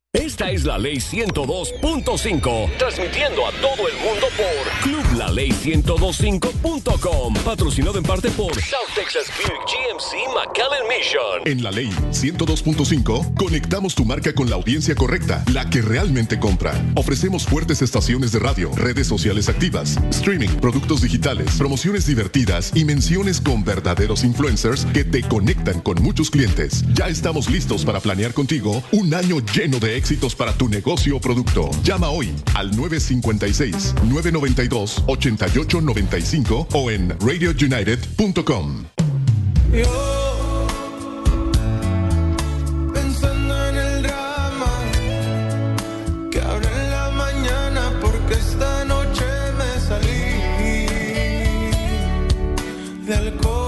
Esta es la Ley 102.5, transmitiendo a todo el mundo por clublaley1025.com, patrocinado en parte por South Texas Buick GMC McAllen Mission. En la Ley 102.5, conectamos tu marca con la audiencia correcta, la que realmente compra. Ofrecemos fuertes estaciones de radio, redes sociales activas, streaming, productos digitales, promociones divertidas y menciones con verdaderos influencers que te conectan con muchos clientes. Ya estamos listos para planear contigo un año lleno de éxitos para tu negocio o producto. Llama hoy al 956-992-8895 o en radiounited.com. Pensando en el drama que habrá en la mañana, porque esta noche me salí de alcohol.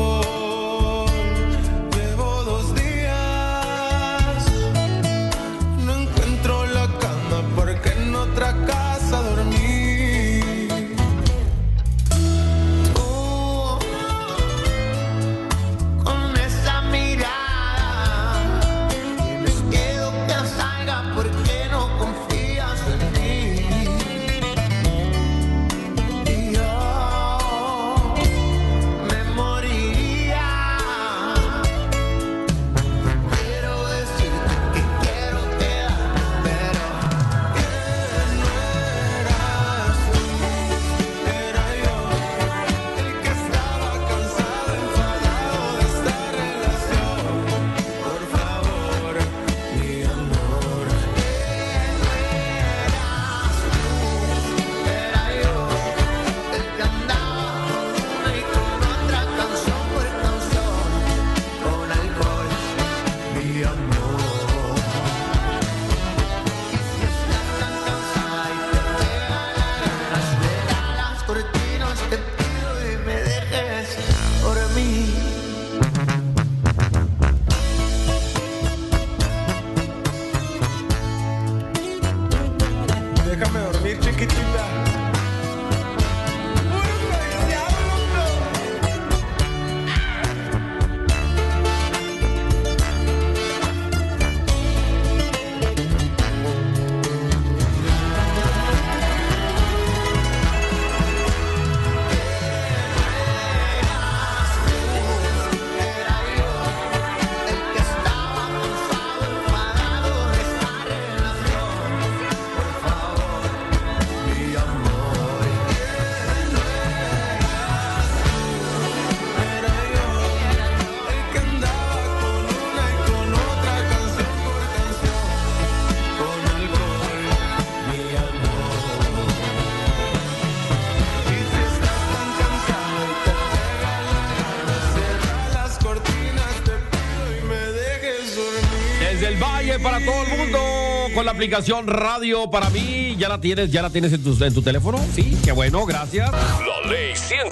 Para todo el mundo con la aplicación Radio para mí. ¿Ya la tienes en tu teléfono? Sí, qué bueno, gracias. La Ley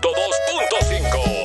102.5.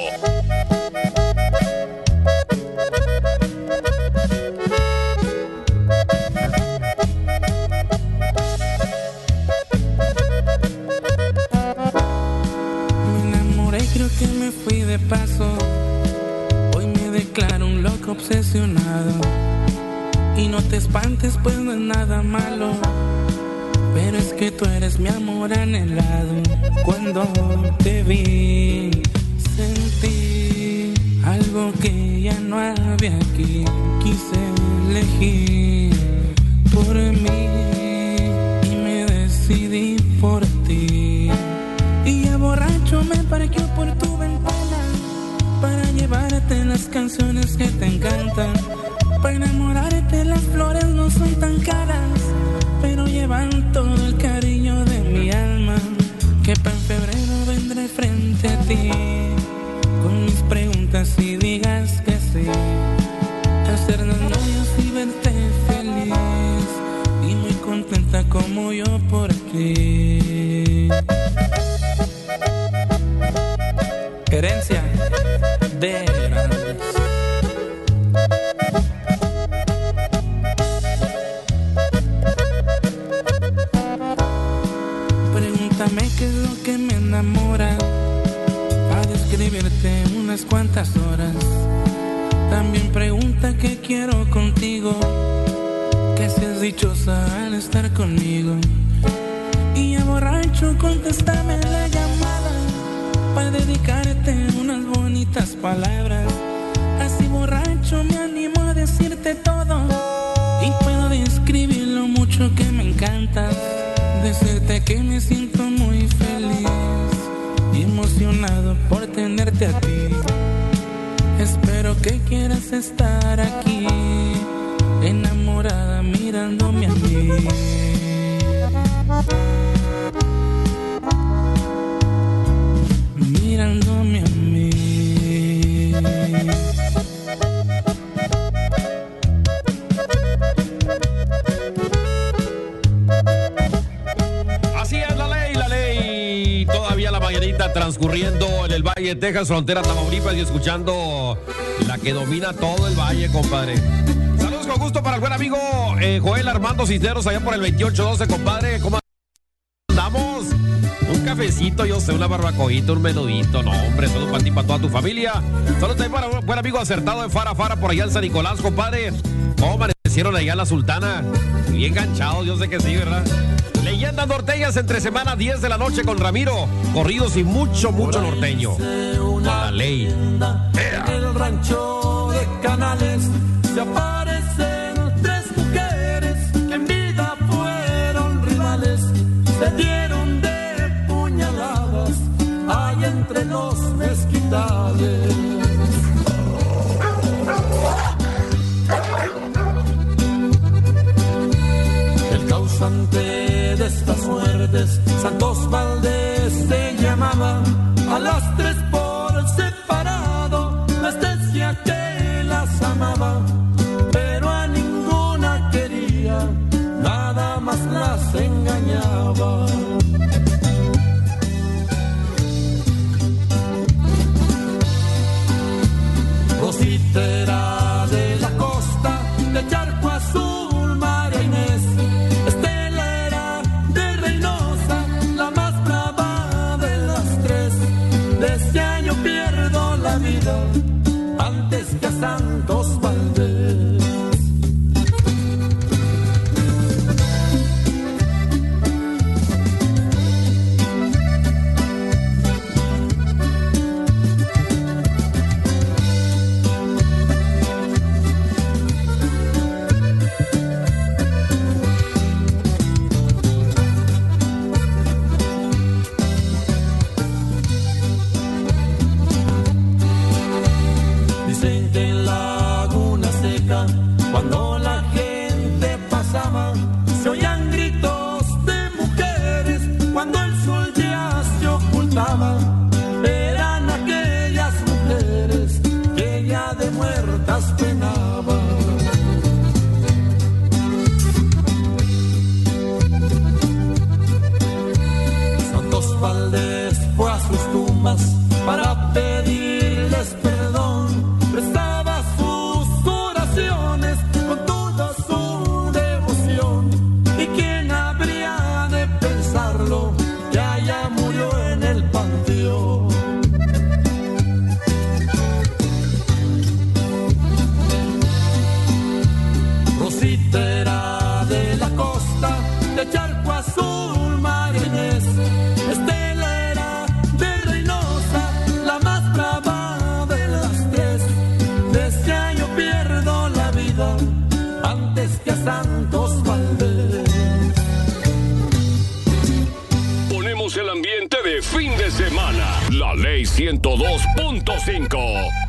Me enamoré, creo que me fui de paso. Hoy me declaro un loco obsesionado. Y no te espantes, pues no es nada malo, pero es que tú eres mi amor anhelado. Cuando te vi, sentí algo que ya no había aquí. Quise elegir por mí y me decidí por ti. Y ya borracho me parqueo por tu ventana para llevarte las canciones que te encantan. Para enamorarte las flores no son tan caras, pero llevan todo el cariño de mi alma. Que para en febrero vendré frente a ti con mis preguntas y digas que sí. Hacernos novios y verte feliz y muy contenta como yo por ti. Herencia de Hernández. Pregúntame qué es lo que me enamora, a describirte unas cuantas horas. También pregunta qué quiero contigo, qué pareces dichosa al estar conmigo. Y ya borracho, contéstame la llamada para dedicarte unas bonitas palabras. Así borracho me animo a decirte todo y puedo describir lo mucho que me encanta. Decirte que me siento muy feliz y emocionado por tenerte a ti. Espero que quieras estar aquí, enamorada mirándome a mí. Mirándome a mí. Así es la ley. Todavía la mañanita transcurriendo en el Valle de Texas, frontera Tamaulipas, y escuchando la que domina todo el valle, compadre. Saludos con gusto para el buen amigo Joel Armando Cisneros, allá por el 2812, compadre. ¿Cómo andamos? Un cafecito, yo sé, una barbacoita, un menudito. No, hombre, saludos para ti, para toda tu familia. Saludos también para el buen amigo Acertado de Fara por allá en San Nicolás, compadre. ¿Cómo amanecieron allá en la Sultana? Bien ganchados, yo sé que sí, ¿verdad? Leyendas norteñas entre semana, 10 de la noche con Ramiro. Corridos y mucho norteño. Con la ley. En el rancho de Canales se aparecen tres mujeres que en vida fueron rivales. Se dieron de puñaladas ahí entre los mezquitales. El causante de estas muertes, Santos Valdés, se llamaba. A las tres por separado les decía que las amaba, pero a ninguna quería, nada más las engañaba. Rosita era de la costa, de Charco Azul, María Inés. Estela era de Reynosa, la más brava de las tres. Decía yo pierdo la vida antes que a Santos Valdés. Cuando la gente pasaba, se oían gritos de mujeres. Cuando el sol ya se ocultaba, eran aquellas mujeres que ya de muertas penaban. Santos Valdés fue a sus tumbas para pedirles perdón. Prestaba sus oraciones con toda su devoción. ¿Y quién habría de pensarlo? Ya murió en el panteón. Rosita era de la costa, de Charco Azul, María Inés. Estela era de Reynosa, la más brava de las tres. Decía yo pierdo la vida antes que a Santos Valdés. Ponemos el ambiente de fin de semana. La ley 102.5.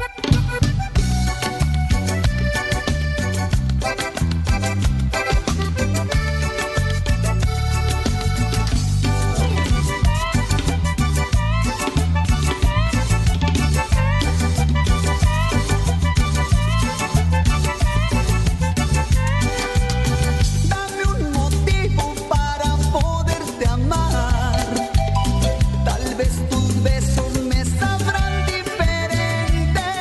Dame un motivo para poderte amar. Tal vez tus besos me sabrán diferente.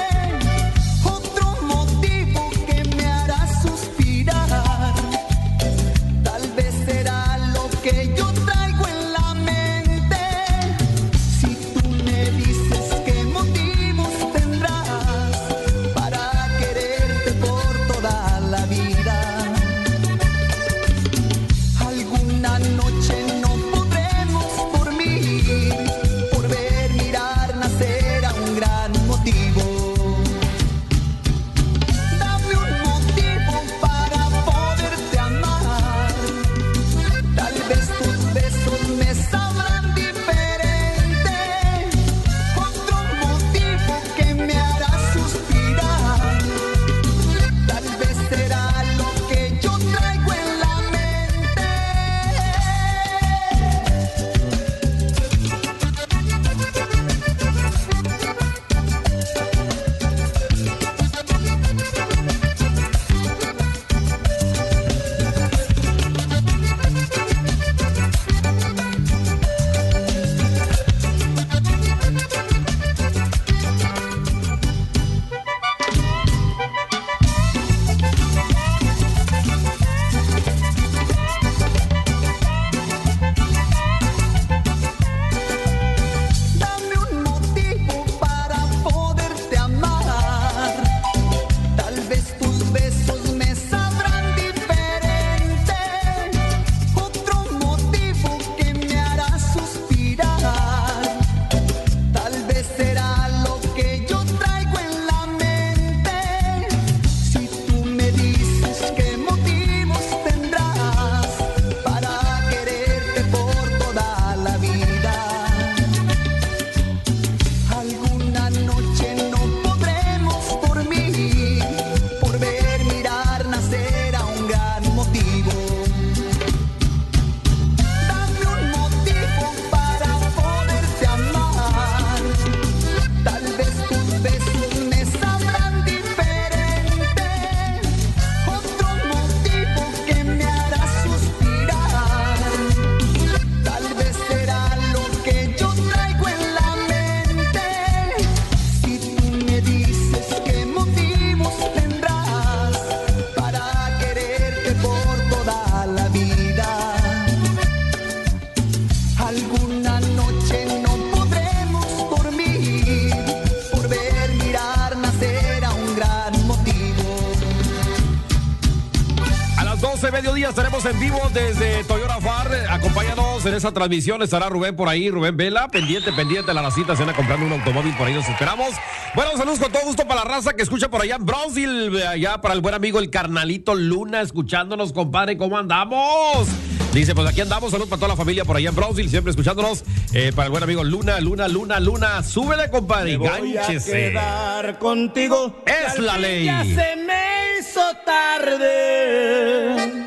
tenemos en vivo desde Toyota Far. Acompáñanos en esa transmisión. Estará Rubén por ahí, Rubén Vela. Pendiente, la racita. Se anda comprando un automóvil por ahí. Nos esperamos. Bueno, saludos con todo gusto para la raza que escucha por allá en Brownsville. Allá para el buen amigo el Carnalito Luna, escuchándonos, compadre. ¿Cómo andamos? Dice, pues aquí andamos. Saludos para toda la familia por allá en Brownsville, siempre escuchándonos. Para el buen amigo Luna. Súbele, compadre. Me voy a quedar contigo. Es la ley. Ya se me hizo tarde.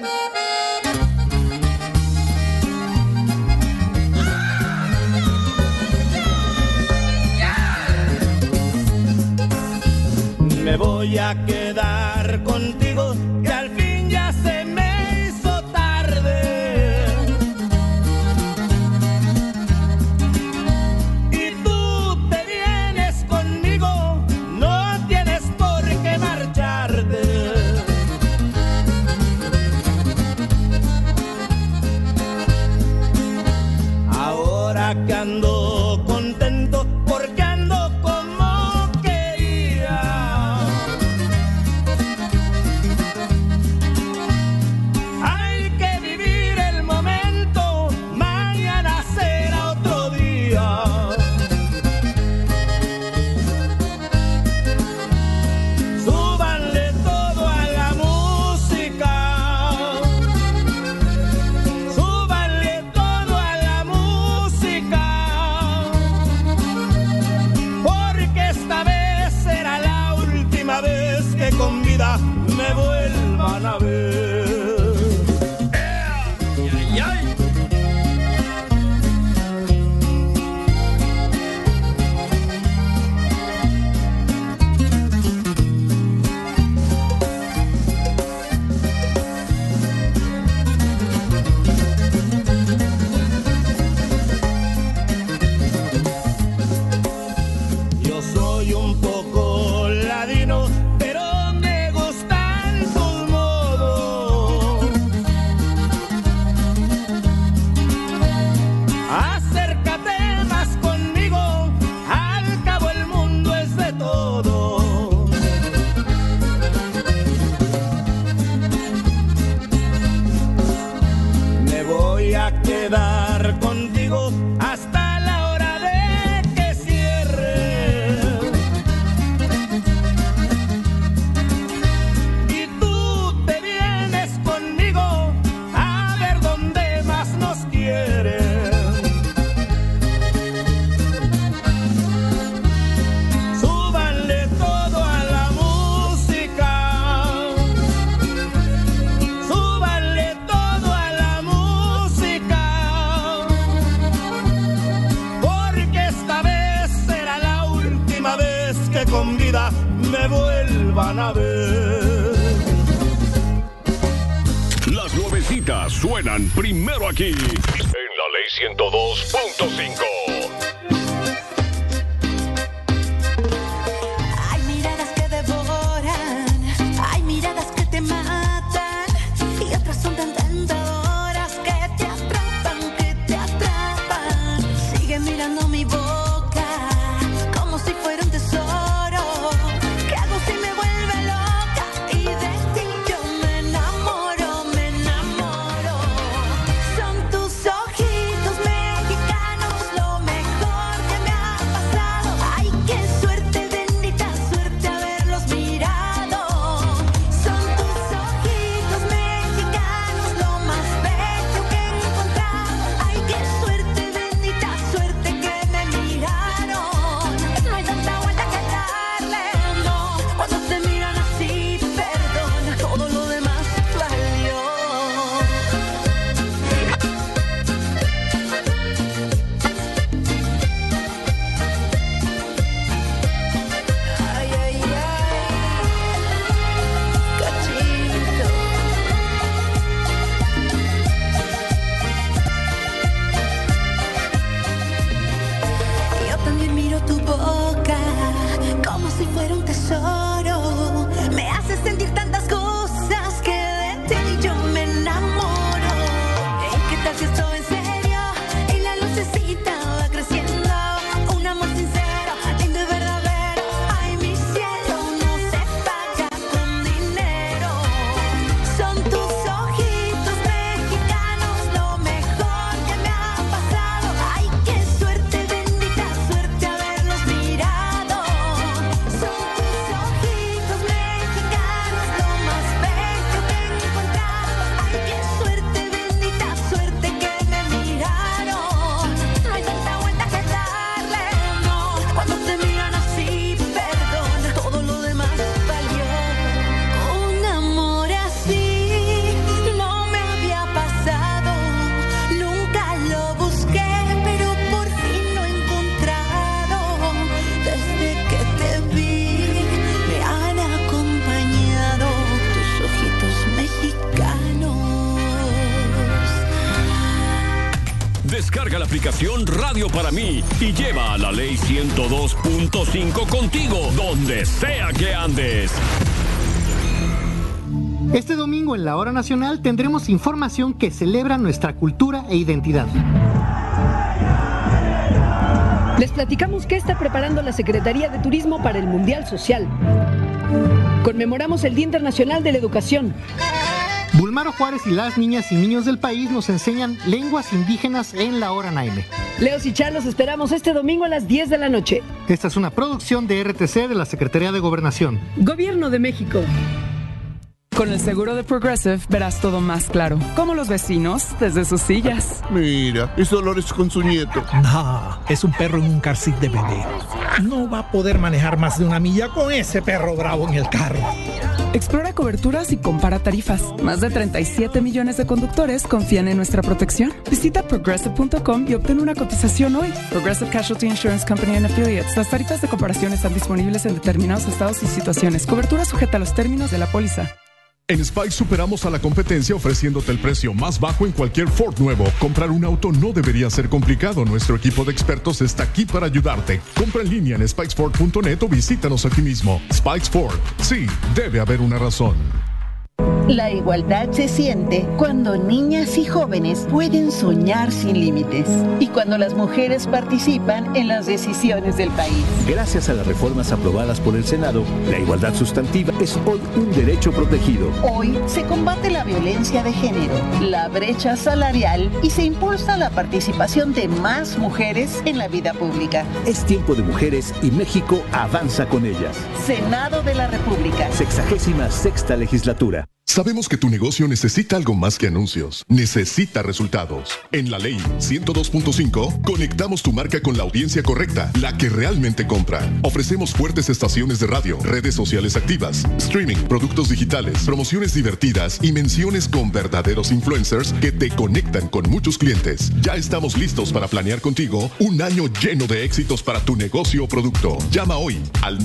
Me voy a quedar contigo, que al fin ya se me hizo tarde. Y tú te vienes conmigo, no tienes por qué marcharte. Ahora que ando contento, porque ando como quería. Hay que vivir el momento, mañana será otro día. Súbanle todo a la música. Súbanle todo a la música. Porque esta vez será la última vez que con vida me vuelvan a ver. Ay, ay. Yo soy un poco ladino, pero me gustan tus modos. Acércate más conmigo, al cabo el mundo es de todos. Me voy a quedar contigo hasta la hora de que cierre. Y tú te vienes conmigo a ver dónde más nos quieren. Súbanle todo a la música. Súbanle todo a la música. Porque esta vez será la última vez que con vida me vuelvan a ver. Las nuevecitas suenan primero aquí, en la Ley 102.5. Hay miradas que devoran, hay miradas que te matan, y otras son tan tentadoras que te atrapan, Sigue mirando mi boca como si fuera un tesoro. ¿Qué hago si me vuelve loca? Y de ti yo me enamoro. Son tus ojitos mexicanos lo mejor. Descarga la aplicación Radio para mí y lleva a la Ley 102.5 contigo, donde sea que andes. Este domingo en la Hora Nacional tendremos información que celebra nuestra cultura e identidad. Les platicamos qué está preparando la Secretaría de Turismo para el Mundial Social. Conmemoramos el Día Internacional de la Educación. Bulmaro Juárez y las niñas y niños del país nos enseñan lenguas indígenas en la Hora Naime. Leos y Char los esperamos este domingo a las 10 de la noche. Esta es una producción de RTC de la Secretaría de Gobernación. Gobierno de México. Con el seguro de Progressive verás todo más claro, como los vecinos desde sus sillas. Mira, es Dolores con su nieto. No, es un perro en un car seat de bebé. No va a poder manejar más de 1 milla con ese perro bravo en el carro. Explora coberturas y compara tarifas. Más de 37 millones de conductores confían en nuestra protección. Visita progressive.com y obtén una cotización hoy. Progressive Casualty Insurance Company and Affiliates. Las tarifas de comparación están disponibles en determinados estados y situaciones. Cobertura sujeta a los términos de la póliza. En Spike superamos a la competencia ofreciéndote el precio más bajo en cualquier Ford nuevo. Comprar un auto no debería ser complicado. Nuestro equipo de expertos está aquí para ayudarte. Compra en línea en spikesford.net o visítanos aquí mismo. Spikes Ford. Sí, debe haber una razón. La igualdad se siente cuando niñas y jóvenes pueden soñar sin límites y cuando las mujeres participan en las decisiones del país. Gracias a las reformas aprobadas por el Senado, la igualdad sustantiva es hoy un derecho protegido. Hoy se combate la violencia de género, la brecha salarial y se impulsa la participación de más mujeres en la vida pública. Es tiempo de mujeres y México avanza con ellas. Senado de la República. 66ª legislatura. Sabemos que tu negocio necesita algo más que anuncios. Necesita resultados. En la Ley 102.5, conectamos tu marca con la audiencia correcta, la que realmente compra. Ofrecemos fuertes estaciones de radio, redes sociales activas, streaming, productos digitales, promociones divertidas y menciones con verdaderos influencers que te conectan con muchos clientes. Ya estamos listos para planear contigo un año lleno de éxitos para tu negocio o producto. Llama hoy al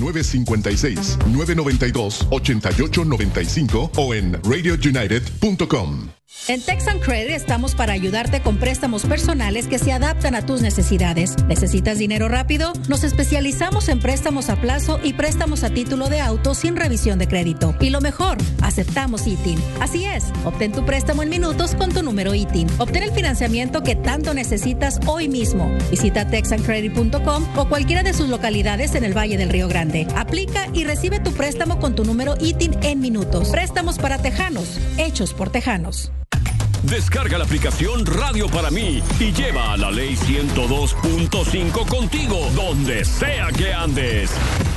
956-992-8895 o en radiounited.com. En Texan Credit estamos para ayudarte con préstamos personales que se adaptan a tus necesidades. ¿Necesitas dinero rápido? Nos especializamos en préstamos a plazo y préstamos a título de auto sin revisión de crédito. Y lo mejor, aceptamos ITIN. Así es, obtén tu préstamo en minutos con tu número ITIN. Obtén el financiamiento que tanto necesitas hoy mismo. Visita texancredit.com o cualquiera de sus localidades en el Valle del Río Grande. Aplica y recibe tu préstamo con tu número ITIN en minutos. Préstamos para tejanos, hechos por tejanos. Descarga la aplicación Radio para mí y lleva a la Ley 102.5 contigo, donde sea que andes.